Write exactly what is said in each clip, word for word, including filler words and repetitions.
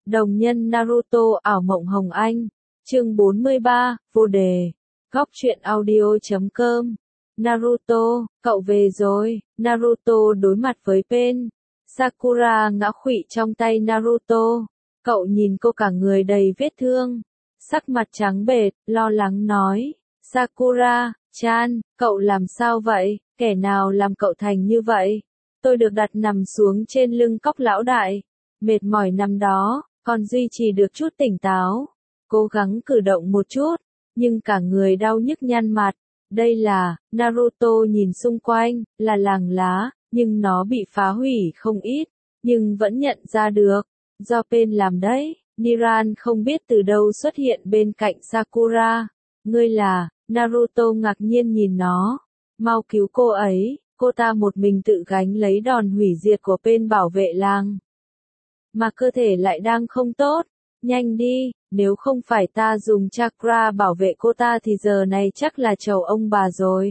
Đồng nhân Naruto ảo mộng hồng anh. Chương bốn mươi ba, vô đề. Góc truyện audio chấm com. Naruto, cậu về rồi. Naruto đối mặt với Pain. Sakura ngã khuỵu trong tay Naruto. Cậu nhìn cô cả người đầy vết thương. Sắc mặt trắng bệch, lo lắng nói. Sakura-chan, cậu làm sao vậy? Kẻ nào làm cậu thành như vậy? Tôi được đặt nằm xuống trên lưng cóc lão đại. Mệt mỏi nằm đó, còn duy trì được chút tỉnh táo. Cố gắng cử động một chút, nhưng cả người đau nhức nhăn mặt. Đây là, Naruto nhìn xung quanh, là làng lá, nhưng nó bị phá hủy không ít, nhưng vẫn nhận ra được. Do Pain làm đấy, Niran không biết từ đâu xuất hiện bên cạnh Sakura. Ngươi là, Naruto ngạc nhiên nhìn nó. Mau cứu cô ấy, cô ta một mình tự gánh lấy đòn hủy diệt của Pain bảo vệ làng. Mà cơ thể lại đang không tốt. Nhanh đi, nếu không phải ta dùng chakra bảo vệ cô ta thì giờ này chắc là chầu ông bà rồi.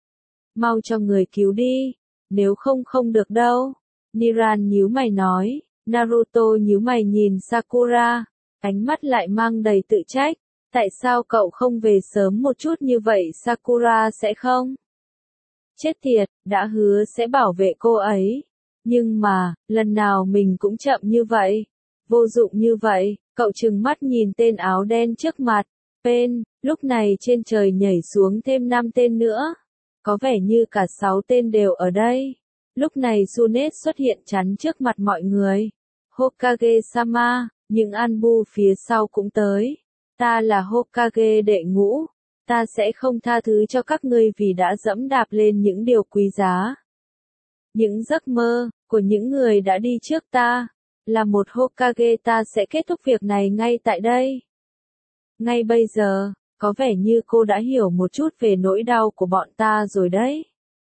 Mau cho người cứu đi, nếu không không được đâu. Niran nhíu mày nói. Naruto nhíu mày nhìn Sakura, ánh mắt lại mang đầy tự trách. Tại sao cậu không về sớm một chút như vậy Sakura sẽ không? Chết tiệt, đã hứa sẽ bảo vệ cô ấy. Nhưng mà, lần nào mình cũng chậm như vậy. Vô dụng như vậy, cậu trừng mắt nhìn tên áo đen trước mặt. Pain, lúc này trên trời nhảy xuống thêm năm tên nữa. Có vẻ như cả sáu tên đều ở đây. Lúc này Tsunade xuất hiện chắn trước mặt mọi người. Hokage-sama, những Anbu phía sau cũng tới. Ta là Hokage đệ ngũ. Ta sẽ không tha thứ cho các ngươi vì đã dẫm đạp lên những điều quý giá. Những giấc mơ của những người đã đi trước ta. Là một Hokage ta sẽ kết thúc việc này ngay tại đây. Ngay bây giờ, có vẻ như cô đã hiểu một chút về nỗi đau của bọn ta rồi đấy.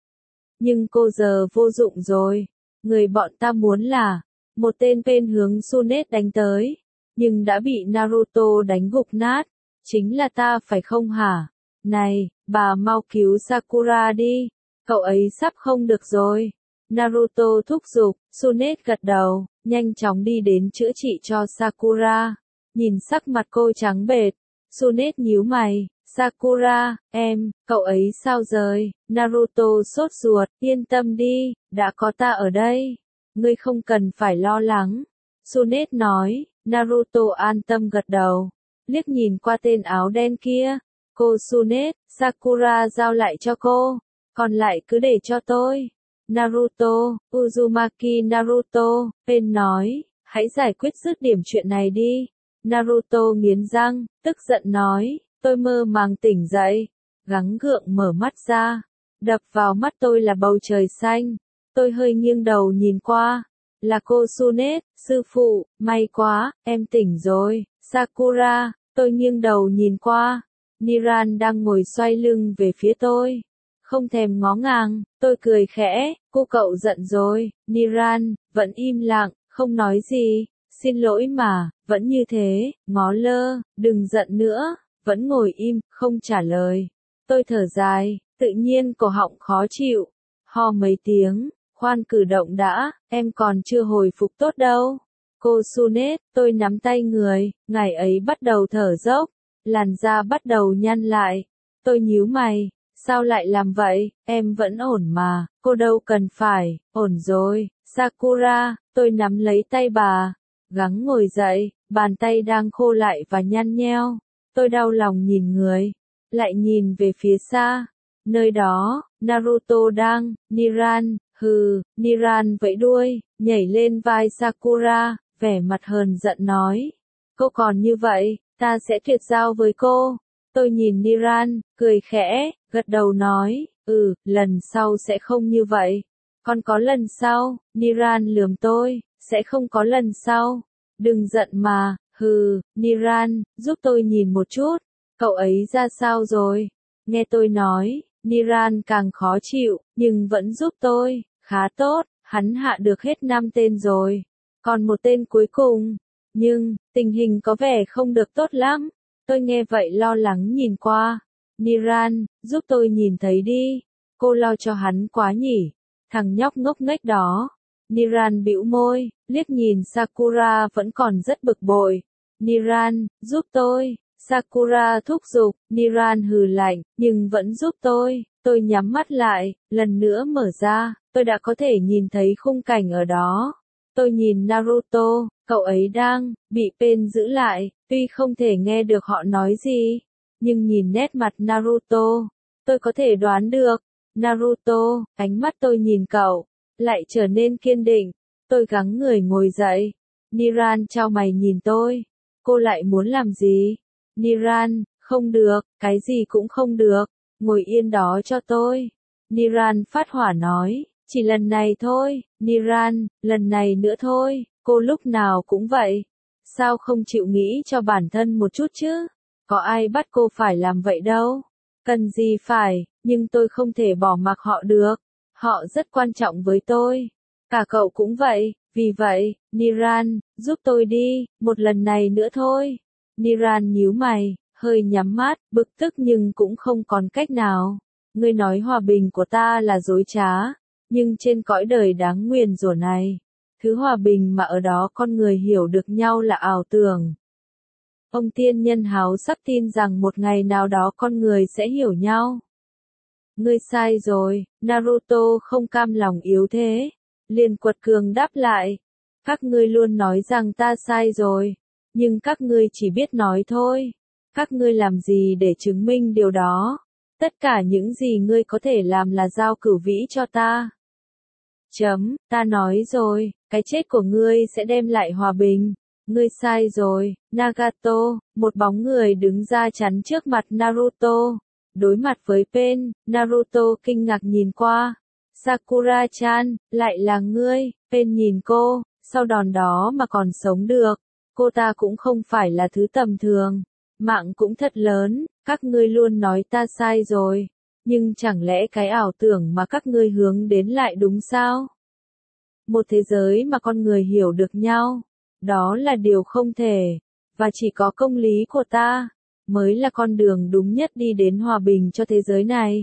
Nhưng cô giờ vô dụng rồi. Người bọn ta muốn là, một tên Pain hướng Tsunade đánh tới, nhưng đã bị Naruto đánh gục nát. Chính là ta phải không hả? Này, bà mau cứu Sakura đi. Cậu ấy sắp không được rồi. Naruto thúc giục, Tsunade gật đầu, nhanh chóng đi đến chữa trị cho Sakura. Nhìn sắc mặt cô trắng bệch, Tsunade nhíu mày. Sakura, em, cậu ấy sao rồi? Naruto sốt ruột, yên tâm đi, đã có ta ở đây. Ngươi không cần phải lo lắng. Tsunade nói. Naruto an tâm gật đầu. Liếc nhìn qua tên áo đen kia. Cô Tsunade, Sakura giao lại cho cô. Còn lại cứ để cho tôi. Naruto, Uzumaki Naruto, Pain nói. Hãy giải quyết dứt điểm chuyện này đi. Naruto nghiến răng, tức giận nói. Tôi mơ màng tỉnh dậy. Gắng gượng mở mắt ra. Đập vào mắt tôi là bầu trời xanh. Tôi hơi nghiêng đầu nhìn qua. Là cô Tsunade, sư phụ, may quá, em tỉnh rồi. Sakura, tôi nghiêng đầu nhìn qua. Niran đang ngồi xoay lưng về phía tôi. Không thèm ngó ngàng, tôi cười khẽ, cô cậu giận rồi. Niran, vẫn im lặng, không nói gì. Xin lỗi mà, vẫn như thế, ngó lơ, đừng giận nữa. Vẫn ngồi im, không trả lời. Tôi thở dài, tự nhiên cổ họng khó chịu. Ho mấy tiếng. Khoan cử động đã, em còn chưa hồi phục tốt đâu. Cô Tsunade, tôi nắm tay người, ngày ấy bắt đầu thở dốc, làn da bắt đầu nhăn lại. Tôi nhíu mày, sao lại làm vậy, em vẫn ổn mà, cô đâu cần phải, ổn rồi. Sakura, tôi nắm lấy tay bà, gắng ngồi dậy, bàn tay đang khô lại và nhăn nheo. Tôi đau lòng nhìn người, lại nhìn về phía xa, nơi đó, Naruto đang, Niran. Hừ, Niran vẫy đuôi, nhảy lên vai Sakura, vẻ mặt hờn giận nói. Cô còn như vậy, ta sẽ tuyệt giao với cô. Tôi nhìn Niran, cười khẽ, gật đầu nói, ừ, lần sau sẽ không như vậy. Còn có lần sau, Niran lườm tôi, sẽ không có lần sau. Đừng giận mà, hừ, Niran, giúp tôi nhìn một chút, cậu ấy ra sao rồi? Nghe tôi nói, Niran càng khó chịu, nhưng vẫn giúp tôi. Khá tốt, hắn hạ được hết năm tên rồi. Còn một tên cuối cùng. Nhưng, tình hình có vẻ không được tốt lắm. Tôi nghe vậy lo lắng nhìn qua. Niran, giúp tôi nhìn thấy đi. Cô lo cho hắn quá nhỉ. Thằng nhóc ngốc nghếch đó. Niran bĩu môi, liếc nhìn Sakura vẫn còn rất bực bội. Niran, giúp tôi. Sakura thúc giục, Niran hừ lạnh, nhưng vẫn giúp tôi. Tôi nhắm mắt lại, lần nữa mở ra, tôi đã có thể nhìn thấy khung cảnh ở đó. Tôi nhìn Naruto, cậu ấy đang bị Pain giữ lại, tuy không thể nghe được họ nói gì, nhưng nhìn nét mặt Naruto, tôi có thể đoán được. Naruto, ánh mắt tôi nhìn cậu, lại trở nên kiên định. Tôi gắng người ngồi dậy. Niran chau mày nhìn tôi. Cô lại muốn làm gì? Niran, không được, cái gì cũng không được. Ngồi yên đó cho tôi. Niran phát hỏa nói, chỉ lần này thôi. Niran, lần này nữa thôi. Cô lúc nào cũng vậy. Sao không chịu nghĩ cho bản thân một chút chứ? Có ai bắt cô phải làm vậy đâu. Cần gì phải, nhưng tôi không thể bỏ mặc họ được. Họ rất quan trọng với tôi. Cả cậu cũng vậy, vì vậy, Niran, giúp tôi đi, một lần này nữa thôi. Niran nhíu mày, hơi nhắm mắt, bực tức nhưng cũng không còn cách nào. Ngươi nói hòa bình của ta là dối trá, nhưng trên cõi đời đáng nguyền rủa này, thứ hòa bình mà ở đó con người hiểu được nhau là ảo tưởng. Ông tiên nhân háo sắc tin rằng một ngày nào đó con người sẽ hiểu nhau. Ngươi sai rồi, Naruto không cam lòng yếu thế. Liền quật cường đáp lại. Các ngươi luôn nói rằng ta sai rồi, nhưng các ngươi chỉ biết nói thôi. Các ngươi làm gì để chứng minh điều đó? Tất cả những gì ngươi có thể làm là giao cửu vĩ cho ta. Chấm, ta nói rồi, cái chết của ngươi sẽ đem lại hòa bình. Ngươi sai rồi, Nagato, một bóng người đứng ra chắn trước mặt Naruto. Đối mặt với Pain, Naruto kinh ngạc nhìn qua. Sakura-chan, lại là ngươi. Pain nhìn cô, sau đòn đó mà còn sống được. Cô ta cũng không phải là thứ tầm thường. Mạng cũng thật lớn, các ngươi luôn nói ta sai rồi. Nhưng chẳng lẽ cái ảo tưởng mà các ngươi hướng đến lại đúng sao? Một thế giới mà con người hiểu được nhau, đó là điều không thể. Và chỉ có công lý của ta mới là con đường đúng nhất đi đến hòa bình cho thế giới này.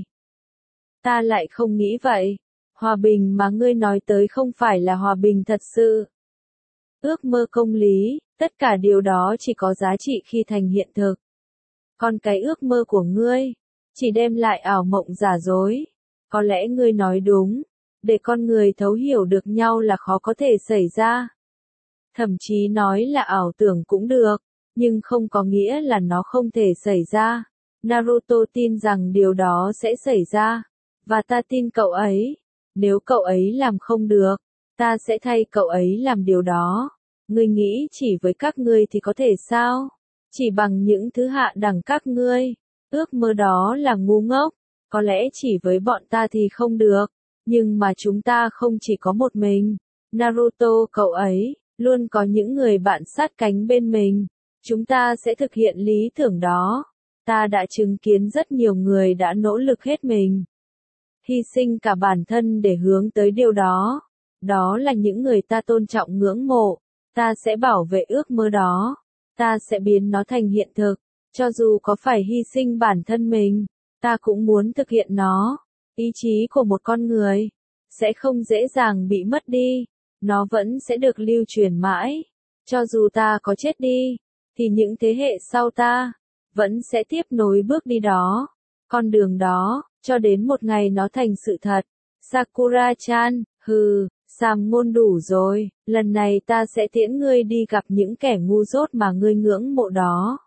Ta lại không nghĩ vậy. Hòa bình mà ngươi nói tới không phải là hòa bình thật sự. Ước mơ công lý, tất cả điều đó chỉ có giá trị khi thành hiện thực. Còn cái ước mơ của ngươi, chỉ đem lại ảo mộng giả dối. Có lẽ ngươi nói đúng, để con người thấu hiểu được nhau là khó có thể xảy ra. Thậm chí nói là ảo tưởng cũng được, nhưng không có nghĩa là nó không thể xảy ra. Naruto tin rằng điều đó sẽ xảy ra, và ta tin cậu ấy. Nếu cậu ấy làm không được, ta sẽ thay cậu ấy làm điều đó. Ngươi nghĩ chỉ với các ngươi thì có thể sao? Chỉ bằng những thứ hạ đẳng các ngươi. Ước mơ đó là ngu ngốc. Có lẽ chỉ với bọn ta thì không được. Nhưng mà chúng ta không chỉ có một mình. Naruto cậu ấy, luôn có những người bạn sát cánh bên mình. Chúng ta sẽ thực hiện lý tưởng đó. Ta đã chứng kiến rất nhiều người đã nỗ lực hết mình. Hy sinh cả bản thân để hướng tới điều đó. Đó là những người ta tôn trọng ngưỡng mộ. Ta sẽ bảo vệ ước mơ đó. Ta sẽ biến nó thành hiện thực. Cho dù có phải hy sinh bản thân mình, ta cũng muốn thực hiện nó. Ý chí của một con người sẽ không dễ dàng bị mất đi. Nó vẫn sẽ được lưu truyền mãi. Cho dù ta có chết đi, thì những thế hệ sau ta vẫn sẽ tiếp nối bước đi đó. Con đường đó, cho đến một ngày nó thành sự thật. Sakura-chan, hừ, sàm ngôn đủ rồi, lần này ta sẽ tiễn ngươi đi gặp những kẻ ngu dốt mà ngươi ngưỡng mộ đó.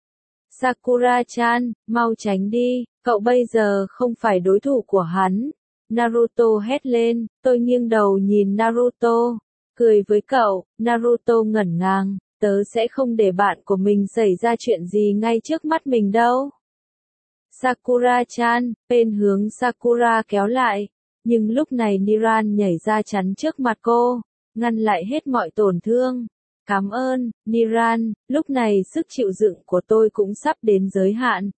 Sakura-chan, mau tránh đi, cậu bây giờ không phải đối thủ của hắn. Naruto hét lên, tôi nghiêng đầu nhìn Naruto, cười với cậu. Naruto ngẩn ngang, tớ sẽ không để bạn của mình xảy ra chuyện gì ngay trước mắt mình đâu. Sakura-chan, Pain hướng Sakura kéo lại, nhưng lúc này Niran nhảy ra chắn trước mặt cô, ngăn lại hết mọi tổn thương. Cảm ơn, Niran, lúc này sức chịu đựng của tôi cũng sắp đến giới hạn.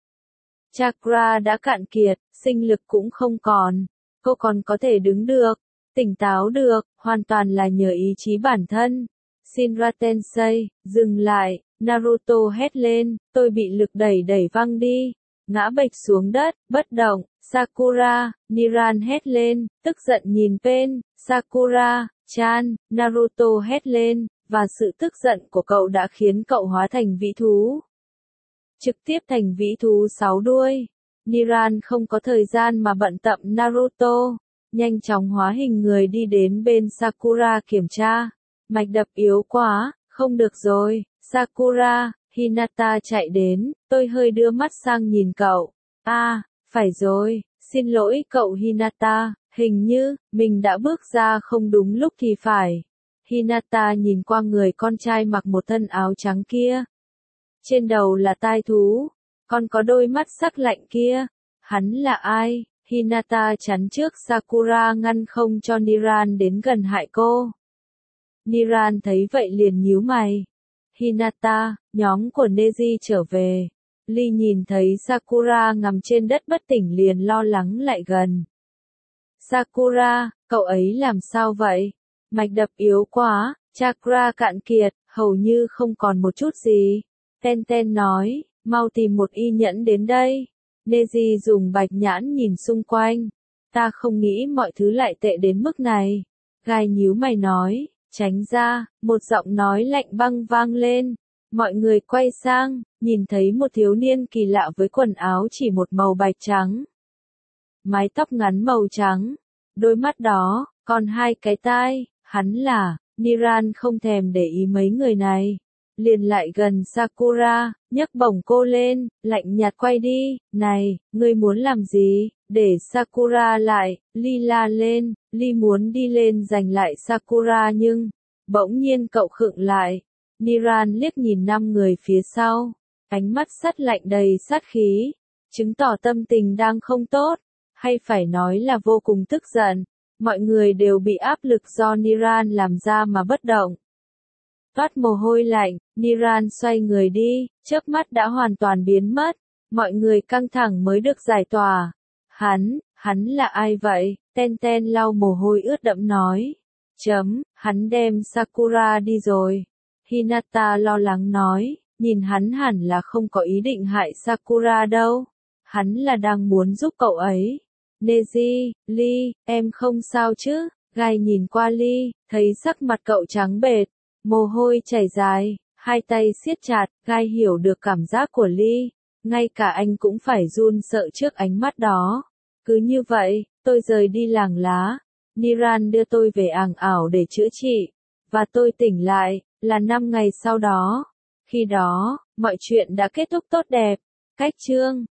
Chakra đã cạn kiệt, sinh lực cũng không còn. Cô còn có thể đứng được, tỉnh táo được, hoàn toàn là nhờ ý chí bản thân. Shinra Tensei, dừng lại, Naruto hét lên, tôi bị lực đẩy đẩy văng đi. Ngã bệch xuống đất, bất động. Sakura, Niran hét lên, tức giận nhìn Pain. Sakura, Chan, Naruto hét lên, và sự tức giận của cậu đã khiến cậu hóa thành vĩ thú. Trực tiếp thành vĩ thú sáu đuôi. Niran không có thời gian mà bận tâm Naruto, nhanh chóng hóa hình người đi đến bên Sakura kiểm tra. Mạch đập yếu quá, không được rồi, Sakura, Hinata chạy đến, tôi hơi đưa mắt sang nhìn cậu. À, phải rồi, xin lỗi cậu Hinata, hình như, mình đã bước ra không đúng lúc thì phải. Hinata nhìn qua người con trai mặc một thân áo trắng kia. Trên đầu là tai thú, còn có đôi mắt sắc lạnh kia. Hắn là ai? Hinata chắn trước Sakura ngăn không cho Niran đến gần hại cô. Niran thấy vậy liền nhíu mày. Hinata, nhóm của Neji trở về. Lee nhìn thấy Sakura nằm trên đất bất tỉnh liền lo lắng lại gần. Sakura, cậu ấy làm sao vậy? Mạch đập yếu quá, chakra cạn kiệt, hầu như không còn một chút gì. Ten Ten nói, mau tìm một y nhẫn đến đây. Neji dùng bạch nhãn nhìn xung quanh. Ta không nghĩ mọi thứ lại tệ đến mức này. Gai nhíu mày nói, tránh ra, một giọng nói lạnh băng vang lên. Mọi người quay sang, nhìn thấy một thiếu niên kỳ lạ với quần áo chỉ một màu bạch trắng. Mái tóc ngắn màu trắng, đôi mắt đó, còn hai cái tai, hắn là, Niran không thèm để ý mấy người này. Liền lại gần Sakura, nhấc bổng cô lên, lạnh nhạt quay đi, này, ngươi muốn làm gì, để Sakura lại, Lee la lên, Lee muốn đi lên giành lại Sakura nhưng, bỗng nhiên cậu khựng lại. Niran liếc nhìn năm người phía sau, ánh mắt sắt lạnh đầy sát khí, chứng tỏ tâm tình đang không tốt, hay phải nói là vô cùng tức giận. Mọi người đều bị áp lực do Niran làm ra mà bất động. Toát mồ hôi lạnh, Niran xoay người đi, chớp mắt đã hoàn toàn biến mất. Mọi người căng thẳng mới được giải tỏa. Hắn, hắn là ai vậy? Ten Ten lau mồ hôi ướt đẫm nói. Chấm, hắn đem Sakura đi rồi. Hinata lo lắng nói, nhìn hắn hẳn là không có ý định hại Sakura đâu. Hắn là đang muốn giúp cậu ấy. Neji, Lee, em không sao chứ? Gai nhìn qua Lee, thấy sắc mặt cậu trắng bệch, mồ hôi chảy dài, hai tay siết chặt. Gai hiểu được cảm giác của Lee, ngay cả anh cũng phải run sợ trước ánh mắt đó. Cứ như vậy, tôi rời đi làng lá. Niran đưa tôi về àng ảo để chữa trị, và tôi tỉnh lại, là năm ngày sau đó. Khi đó, mọi chuyện đã kết thúc tốt đẹp. Cách chương